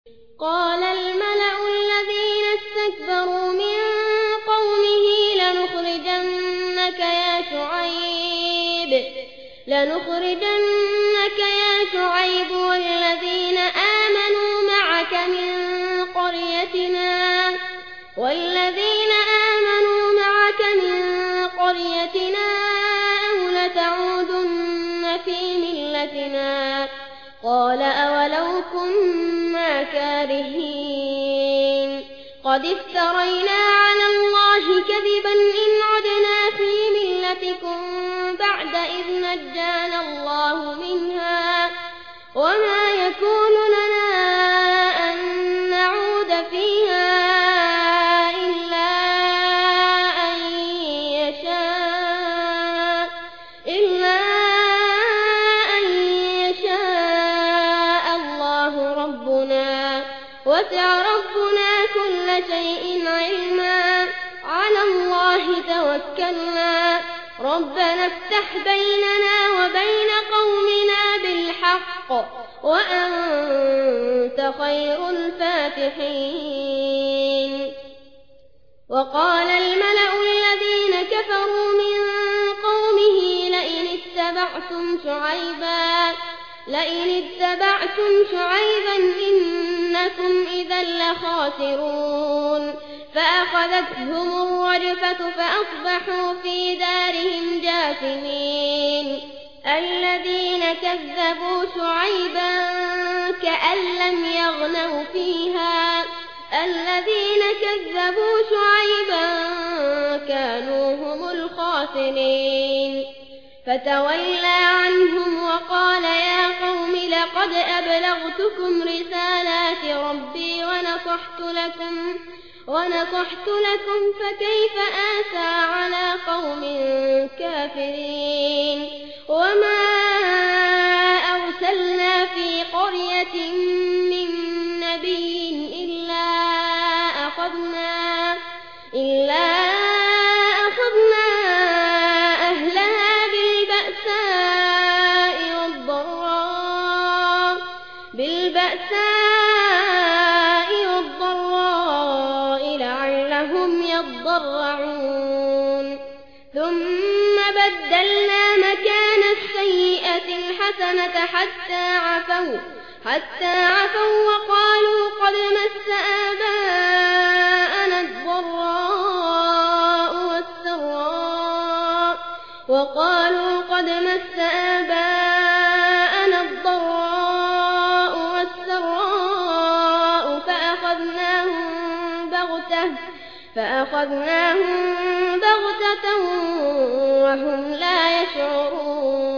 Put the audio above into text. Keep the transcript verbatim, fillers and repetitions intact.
قال الملأ الذين استكبروا من قومه لنخرجنك يا شعيب لنخرجنك يا شعيب والذين آمنوا معك من قريتنا والذين آمنوا معك من قريتنا أو لتعودن في ملتنا قال أولو كنا كارهين قد افترينا على الله كذبا إن عدنا في ملتكم بعد إذ نجانا الله منها وما يكون لنا أن نعود فيها إلا أن يشاء إلا أن يشاء الله ربنا وسع ربنا كل شيء علما على الله توكلنا ربنا افتح بيننا وبين قومنا بالحق وأنت خير الفاتحين وقال الملأ الذين كفروا من قومه لئن اتبعتم شعيبا لئن اتبعتم شعيبا إنكم إذا لخاسرون فأخذتهم الرجفة فأصبحوا في دارهم جاثمين الذين كذبوا شعيبا كأن لم يغنوا فيها الذين كذبوا شعيبا كانوا هم الخاسرين فتولى عنهم وقال يا قوم لقد أبلغتكم رسالات ربي ونصحت لكم ونصحت لكم فكيف آسى على قوم كافرين وما أرسلنا في قرية من نبي إلا أخذنا إلا أخذنا أهلها بالبأساء والضراء بالبأساء والضراء لعلهم يضرعون ثم بدلنا مكان السيئة الحسنة حتى عفوا حتى عفوا وقالوا قد مس آباءنا الضراء والسراء وقالوا قد مس آباءنا الضراء والسراء فأخذناهم بغتة فأخذناهم بغتة وهم لا يشعرون